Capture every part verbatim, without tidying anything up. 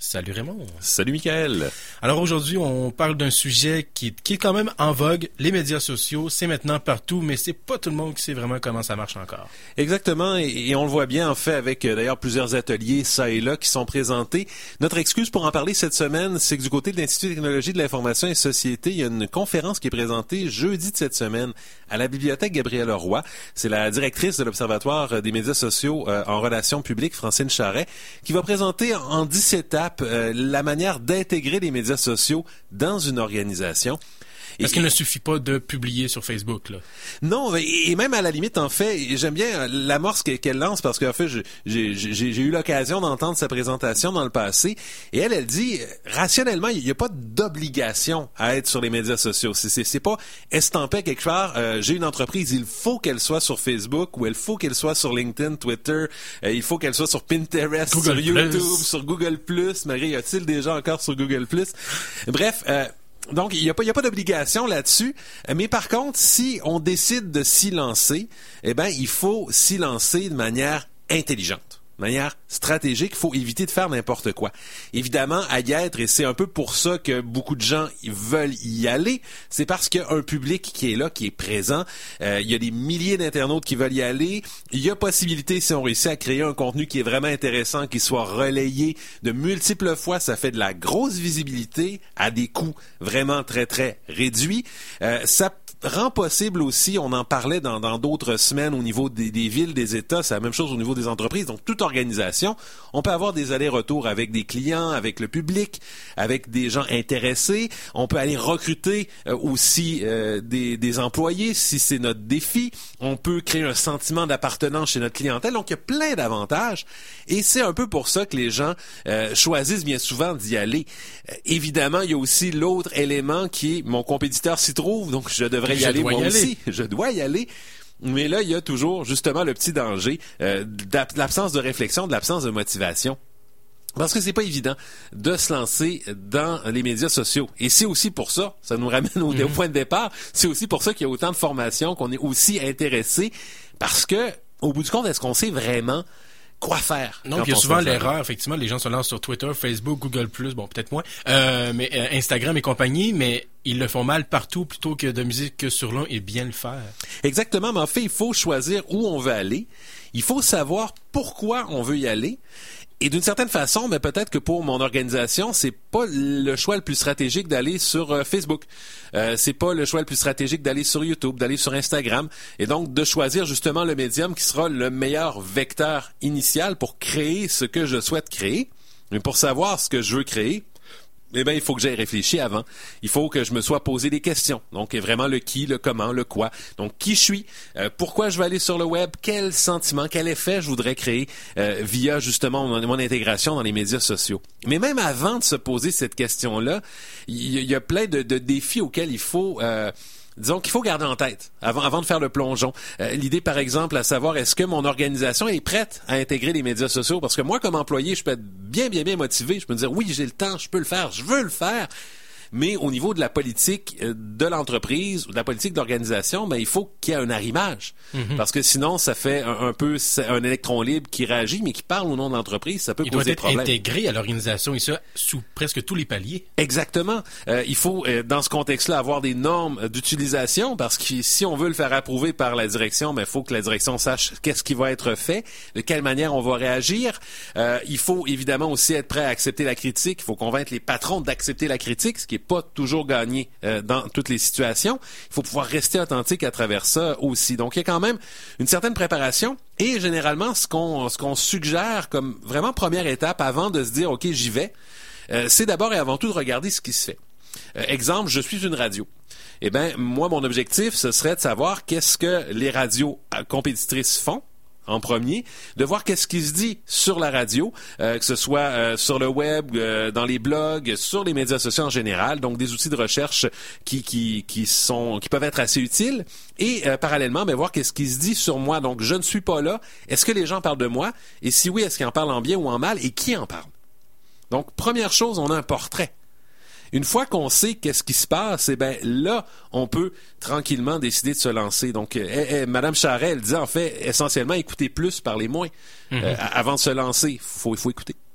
Salut Raymond. Salut Mickaël. Alors aujourd'hui, on parle d'un sujet qui est, qui est quand même en vogue. Les médias sociaux, c'est maintenant partout, mais c'est pas tout le monde qui sait vraiment comment ça marche encore. Exactement, et, et on le voit bien en fait avec euh, d'ailleurs plusieurs ateliers ça et là qui sont présentés. Notre excuse pour en parler cette semaine, c'est que du côté de l'Institut de technologie de l'information et société, il y a une conférence qui est présentée jeudi de cette semaine à la bibliothèque Gabrielle Roy. C'est la directrice de l'Observatoire des médias sociaux euh, en relations publiques, Francine Charret, qui va présenter en dix étapes euh, la manière d'intégrer les médias sociaux dans une organisation. Parce qu'il ne suffit pas de publier sur Facebook, là. Non, et même à la limite, en fait, j'aime bien l'amorce qu'elle lance parce qu'en fait, j'ai, j'ai, j'ai eu l'occasion d'entendre sa présentation dans le passé et elle, elle dit, rationnellement, il n'y a pas d'obligation à être sur les médias sociaux. C'est, c'est, c'est pas estampé quelque part, euh, j'ai une entreprise, il faut qu'elle soit sur Facebook ou il faut qu'elle soit sur LinkedIn, Twitter, euh, il faut qu'elle soit sur Pinterest, Google sur YouTube, Plus. sur Google Plus. Marie, y a-t-il des gens encore sur Google Plus? Bref, euh, donc, il n'y a pas, il y a pas d'obligation là-dessus. Mais par contre, si on décide de s'y lancer, eh ben, il faut s'y lancer de manière intelligente. De manière stratégique, il faut éviter de faire n'importe quoi. Évidemment, à y être, et c'est un peu pour ça que beaucoup de gens veulent y aller, c'est parce qu'il y a un public qui est là, qui est présent. Euh, il y a des milliers d'internautes qui veulent y aller. Il y a possibilité, si on réussit à créer un contenu qui est vraiment intéressant, qui soit relayé de multiples fois, ça fait de la grosse visibilité à des coûts vraiment très, très réduits. Euh, ça rend possible aussi, on en parlait dans, dans d'autres semaines au niveau des, des villes, des États, c'est la même chose au niveau des entreprises, donc toute organisation, on peut avoir des allers-retours avec des clients, avec le public, avec des gens intéressés, on peut aller recruter euh, aussi euh, des, des employés si c'est notre défi, on peut créer un sentiment d'appartenance chez notre clientèle, donc il y a plein d'avantages et c'est un peu pour ça que les gens euh, choisissent bien souvent d'y aller. Euh, évidemment, il y a aussi l'autre élément qui est mon compétiteur s'y trouve, donc je devrais y je aller dois moi y aussi, aller. je dois y aller. Mais là, il y a toujours justement le petit danger euh, de l'absence de réflexion, de l'absence de motivation. Parce que c'est pas évident de se lancer dans les médias sociaux. Et c'est aussi pour ça, ça nous ramène au, mm-hmm. au point de départ, c'est aussi pour ça qu'il y a autant de formations, qu'on est aussi intéressé. Parce que, au bout du compte, est-ce qu'on sait vraiment quoi faire? Non, puis il y a souvent l'erreur, effectivement, les gens se lancent sur Twitter, Facebook, Google Plus, bon, peut-être moins, euh, mais euh, Instagram et compagnie, mais ils le font mal partout plutôt que de musique que sur l'un et bien le faire. Exactement, mais en fait, il faut choisir où on veut aller. Il faut savoir pourquoi on veut y aller. Et d'une certaine façon, mais peut-être que pour mon organisation, c'est pas le choix le plus stratégique d'aller sur euh, Facebook. Euh, c'est pas le choix le plus stratégique d'aller sur YouTube, d'aller sur Instagram. Et donc, de choisir justement le médium qui sera le meilleur vecteur initial pour créer ce que je souhaite créer. Mais pour savoir ce que je veux créer, eh bien, il faut que j'aie réfléchi avant. Il faut que je me sois posé des questions. Donc, vraiment le qui, le comment, le quoi. Donc, qui je suis, euh, pourquoi je vais aller sur le web, quel sentiment, quel effet je voudrais créer euh, via justement mon, mon intégration dans les médias sociaux. Mais même avant de se poser cette question-là, il y, y a plein de, de défis auxquels il faut... Euh, Disons qu'il faut garder en tête avant, avant de faire le plongeon. Euh, l'idée, par exemple, à savoir est-ce que mon organisation est prête à intégrer les médias sociaux? Parce que moi, comme employé, je peux être bien, bien, bien motivé. Je peux me dire oui, j'ai le temps, je peux le faire, je veux le faire. Mais au niveau de la politique de l'entreprise ou de la politique d'organisation, ben il faut qu'il y ait un arrimage. Mm-hmm. Parce que sinon, ça fait un, un peu un électron libre qui réagit, mais qui parle au nom de l'entreprise, ça peut il causer des problèmes. Il doit être problème. intégré à l'organisation et ça sous presque tous les paliers. Exactement. Euh, il faut, euh, dans ce contexte-là, avoir des normes d'utilisation parce que si on veut le faire approuver par la direction, ben il faut que la direction sache qu'est-ce qui va être fait, de quelle manière on va réagir. Euh, il faut évidemment aussi être prêt à accepter la critique. Il faut convaincre les patrons d'accepter la critique, ce qui est pas toujours gagné euh, dans toutes les situations. Il faut pouvoir rester authentique à travers ça aussi. Donc, il y a quand même une certaine préparation et généralement, ce qu'on, ce qu'on suggère comme vraiment première étape avant de se dire « OK, j'y vais euh, », c'est d'abord et avant tout de regarder ce qui se fait. Euh, exemple, je suis une radio. Eh bien, moi, mon objectif, ce serait de savoir qu'est-ce que les radios compétitrices font en premier, de voir qu'est-ce qui se dit sur la radio, euh, que ce soit euh, sur le web, euh, dans les blogs, sur les médias sociaux en général, donc des outils de recherche qui qui qui sont qui peuvent être assez utiles et euh, parallèlement ben voir qu'est-ce qui se dit sur moi. Donc je ne suis pas là, est-ce que les gens parlent de moi et si oui, est-ce qu'ils en parlent en bien ou en mal et qui en parle? Donc première chose, on a un portrait. Une fois qu'on sait qu'est-ce qui se passe, eh ben là, on peut tranquillement décider de se lancer. Donc, eh, eh, Madame Charret, elle disait en fait essentiellement écouter plus, parler moins. Mm-hmm. Euh, avant de se lancer, il faut, il faut écouter.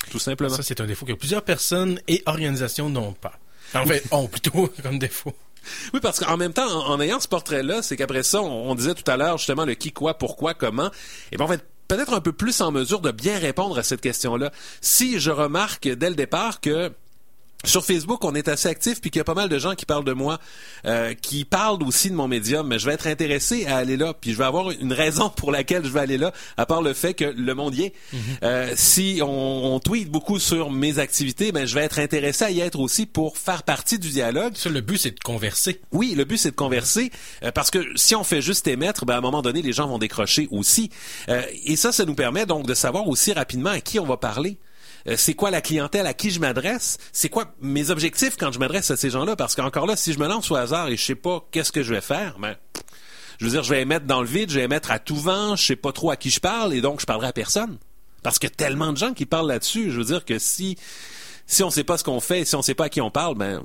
tout simplement. Ça, c'est un défaut que plusieurs personnes et organisations n'ont pas. En fait, ont plutôt comme défaut. Oui, parce qu'en même temps, en, en ayant ce portrait-là, c'est qu'après ça, on, on disait tout à l'heure justement le qui, quoi, pourquoi, comment, et bien on va être peut-être un peu plus en mesure de bien répondre à cette question-là. Si je remarque dès le départ que sur Facebook, on est assez actif, puis qu'il y a pas mal de gens qui parlent de moi, euh, qui parlent aussi de mon médium, mais je vais être intéressé à aller là, puis je vais avoir une raison pour laquelle je vais aller là, à part le fait que le monde y est. Mm-hmm. Euh, si on, on tweet beaucoup sur mes activités, ben je vais être intéressé à y être aussi pour faire partie du dialogue. Ça, le but, c'est de converser. Oui, le but, c'est de converser, euh, parce que si on fait juste émettre, ben à un moment donné, les gens vont décrocher aussi. Euh, et ça, ça nous permet donc de savoir aussi rapidement à qui on va parler. Euh, c'est quoi la clientèle à qui je m'adresse? C'est quoi mes objectifs quand je m'adresse à ces gens-là? Parce qu'encore là, si je me lance au hasard et je sais pas qu'est-ce que je vais faire, ben, je veux dire, je vais émettre dans le vide, je vais émettre à tout vent, je sais pas trop à qui je parle et donc je parlerai à personne. Parce qu'il y a tellement de gens qui parlent là-dessus. Je veux dire que si, si on sait pas ce qu'on fait, si on sait pas à qui on parle, ben,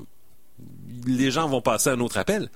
les gens vont passer à un autre appel.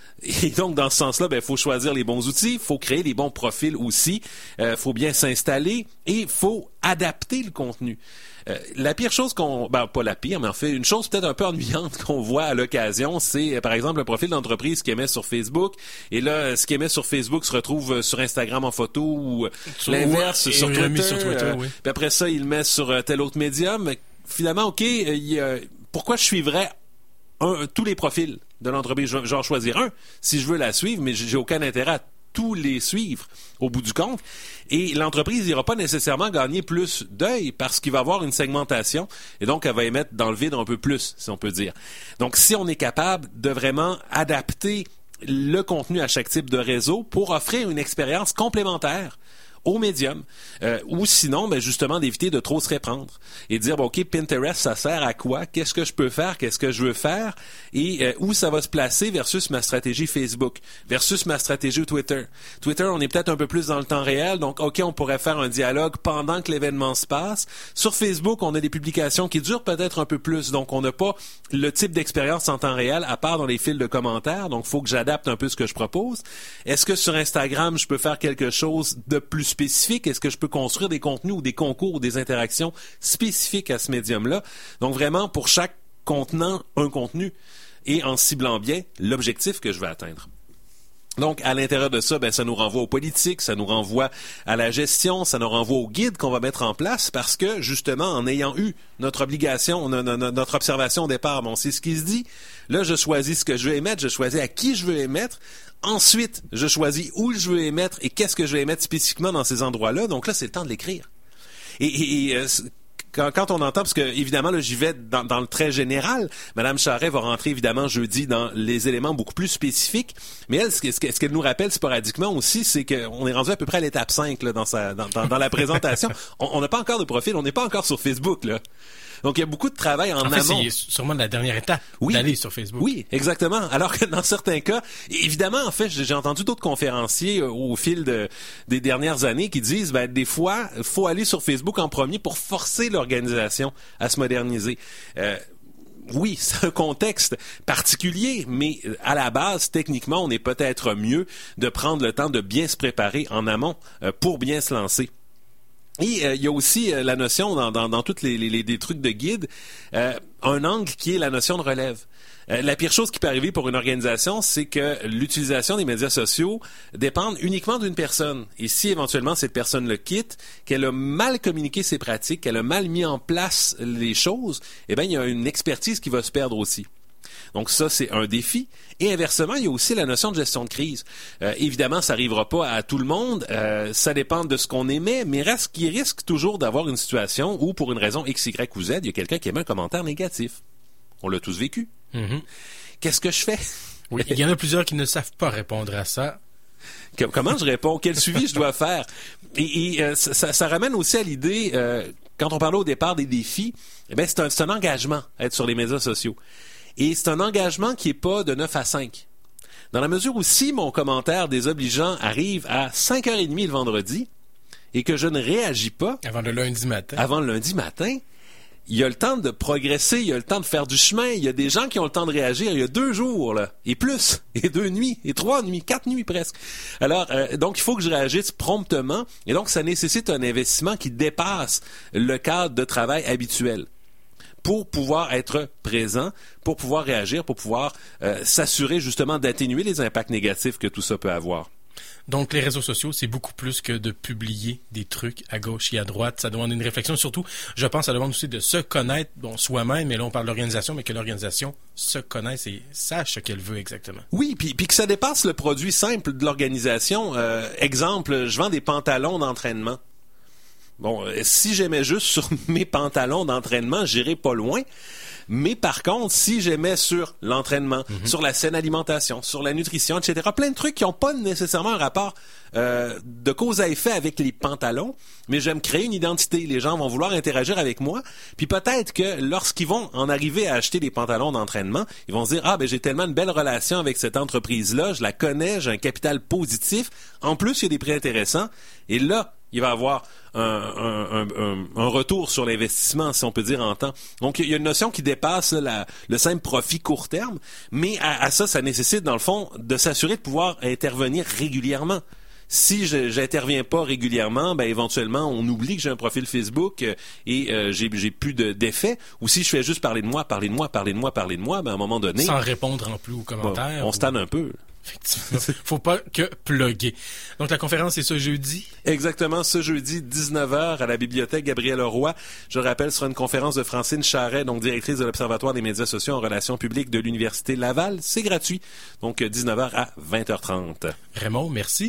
Et donc, dans ce sens-là, ben, faut choisir les bons outils, faut créer les bons profils aussi, euh, faut bien s'installer et faut adapter le contenu. Euh, la pire chose qu'on... Ben, pas la pire, mais en fait, une chose peut-être un peu ennuyante qu'on voit à l'occasion, c'est, euh, par exemple, un profil d'entreprise qui émet sur Facebook, et là, ce qui émet sur Facebook se retrouve sur Instagram en photo, ou sur, l'inverse, ouais, sur, Twitter, sur Twitter. Euh, oui. Puis après ça, il le met sur euh, tel autre médium. Finalement, OK, euh, il, euh, pourquoi je suivrais un, tous les profils de l'entreprise? Je vais en choisir un si je veux la suivre, mais j'ai aucun intérêt à tous les suivre au bout du compte. Et l'entreprise n'ira pas nécessairement gagner plus d'œil parce qu'il va avoir une segmentation et donc elle va émettre dans le vide un peu plus, si on peut dire. Donc, si on est capable de vraiment adapter le contenu à chaque type de réseau pour offrir une expérience complémentaire au médium, euh, ou sinon, ben justement, d'éviter de trop se répandre et de dire, bon, OK, Pinterest, ça sert à quoi? Qu'est-ce que je peux faire? Qu'est-ce que je veux faire? Et euh, où ça va se placer versus ma stratégie Facebook, versus ma stratégie Twitter. Twitter, on est peut-être un peu plus dans le temps réel, donc OK, on pourrait faire un dialogue pendant que l'événement se passe. Sur Facebook, on a des publications qui durent peut-être un peu plus, donc on n'a pas le type d'expérience en temps réel, à part dans les fils de commentaires, donc il faut que j'adapte un peu ce que je propose. Est-ce que sur Instagram, je peux faire quelque chose de plus spécifique? Est-ce que je peux construire des contenus ou des concours ou des interactions spécifiques à ce médium-là? Donc vraiment, pour chaque contenant, un contenu, et en ciblant bien l'objectif que je vais atteindre. Donc, à l'intérieur de ça, ben, ça nous renvoie aux politiques, ça nous renvoie à la gestion, ça nous renvoie au guide qu'on va mettre en place parce que, justement, en ayant eu notre obligation, notre observation au départ, bon, c'est ce qui se dit. Là, je choisis ce que je veux émettre, je choisis à qui je veux émettre. Ensuite, je choisis où je veux émettre et qu'est-ce que je vais émettre spécifiquement dans ces endroits-là. Donc là, c'est le temps de l'écrire. Et, et, et euh, quand, quand on entend, parce que évidemment, là, j'y vais dans, dans le très général, Mme Charret va rentrer évidemment jeudi dans les éléments beaucoup plus spécifiques, mais elle, ce, ce, ce qu'elle nous rappelle sporadiquement aussi, c'est qu'on est rendu à peu près à l'étape cinq là, dans, sa, dans, dans, dans la présentation. On n'a pas encore de profil, on n'est pas encore sur Facebook, là. Donc, il y a beaucoup de travail en, en fait, amont. C'est sûrement la dernière étape oui. d'aller sur Facebook. Oui, exactement. Alors que dans certains cas, évidemment, en fait, j'ai entendu d'autres conférenciers au fil de, des dernières années qui disent, ben, des fois, il faut aller sur Facebook en premier pour forcer l'organisation à se moderniser. Euh, Oui, c'est un contexte particulier, mais à la base, techniquement, on est peut-être mieux de prendre le temps de bien se préparer en amont euh, pour bien se lancer. Et euh, il y a aussi euh, la notion dans, dans, dans tous les, les, les trucs de guide, euh, un angle qui est la notion de relève. Euh, la pire chose qui peut arriver pour une organisation, c'est que l'utilisation des médias sociaux dépend uniquement d'une personne. Et si éventuellement cette personne le quitte, qu'elle a mal communiqué ses pratiques, qu'elle a mal mis en place les choses, eh bien, il y a une expertise qui va se perdre aussi. Donc ça, c'est un défi. Et inversement, il y a aussi la notion de gestion de crise. Euh, évidemment, ça n'arrivera pas à tout le monde. Euh, ça dépend de ce qu'on émet, mais reste qu'il risque toujours d'avoir une situation où, pour une raison X, Y ou Z, il y a quelqu'un qui émet un commentaire négatif. On l'a tous vécu. Mm-hmm. Qu'est-ce que je fais? Oui, il y en a plusieurs qui ne savent pas répondre à ça. Comment je réponds? Quel suivi je dois faire? Et, et euh, ça, ça ramène aussi à l'idée, euh, quand on parlait au départ des défis, eh bien, c'est un, c'est un engagement à être sur les médias sociaux. Et c'est un engagement qui n'est pas de neuf à cinq. Dans la mesure où si mon commentaire désobligeant arrive à cinq heures trente le vendredi et que je ne réagis pas... Avant le lundi matin. Avant le lundi matin, il y a le temps de progresser, il y a le temps de faire du chemin, il y a des gens qui ont le temps de réagir, il y a deux jours, là, et plus, et deux nuits, et trois nuits, quatre nuits presque. Alors, euh, donc, il faut que je réagisse promptement, et donc, ça nécessite un investissement qui dépasse le cadre de travail habituel pour pouvoir être présent, pour pouvoir réagir, pour pouvoir euh, s'assurer justement d'atténuer les impacts négatifs que tout ça peut avoir. Donc, les réseaux sociaux, c'est beaucoup plus que de publier des trucs à gauche et à droite. Ça demande une réflexion. Surtout, je pense, ça demande aussi de se connaître, bon, soi-même, et là, on parle de l'organisation, mais que l'organisation se connaisse et sache ce qu'elle veut exactement. Oui, puis, puis que ça dépasse le produit simple de l'organisation. Euh, exemple, je vends des pantalons d'entraînement. Bon, si j'aimais juste sur mes pantalons d'entraînement, j'irais pas loin. Mais par contre, si j'aimais sur l'entraînement, mm-hmm. sur la saine alimentation, sur la nutrition, et cetera, plein de trucs qui n'ont pas nécessairement un rapport euh, de cause à effet avec les pantalons, mais j'aime créer une identité. Les gens vont vouloir interagir avec moi. Puis peut-être que lorsqu'ils vont en arriver à acheter des pantalons d'entraînement, ils vont se dire « Ah, ben j'ai tellement une belle relation avec cette entreprise-là, je la connais, j'ai un capital positif. En plus, il y a des prix intéressants. » Et là, il va avoir un, un, un, un retour sur l'investissement, si on peut dire, en temps. Donc, il y a une notion qui dépasse là, la, le simple profit court terme, mais à, à ça, ça nécessite, dans le fond, de s'assurer de pouvoir intervenir régulièrement. Si je j'interviens pas régulièrement, ben éventuellement, on oublie que j'ai un profil Facebook euh, et euh, j'ai, j'ai plus de, d'effet. Ou si je fais juste parler de moi, parler de moi, parler de moi, parler de moi, ben à un moment donné... Sans répondre en plus aux commentaires. Bon, on ou... se tanne un peu. Effectivement. Faut pas que plugger. Donc, la conférence est ce jeudi? Exactement, ce jeudi, dix-neuf heures, à la bibliothèque Gabriel-Leroy. Je rappelle, ce sera une conférence de Francine Charret, donc directrice de l'Observatoire des médias sociaux en relations publiques de l'Université Laval. C'est gratuit. Donc, dix-neuf heures à vingt heures trente. Raymond, merci.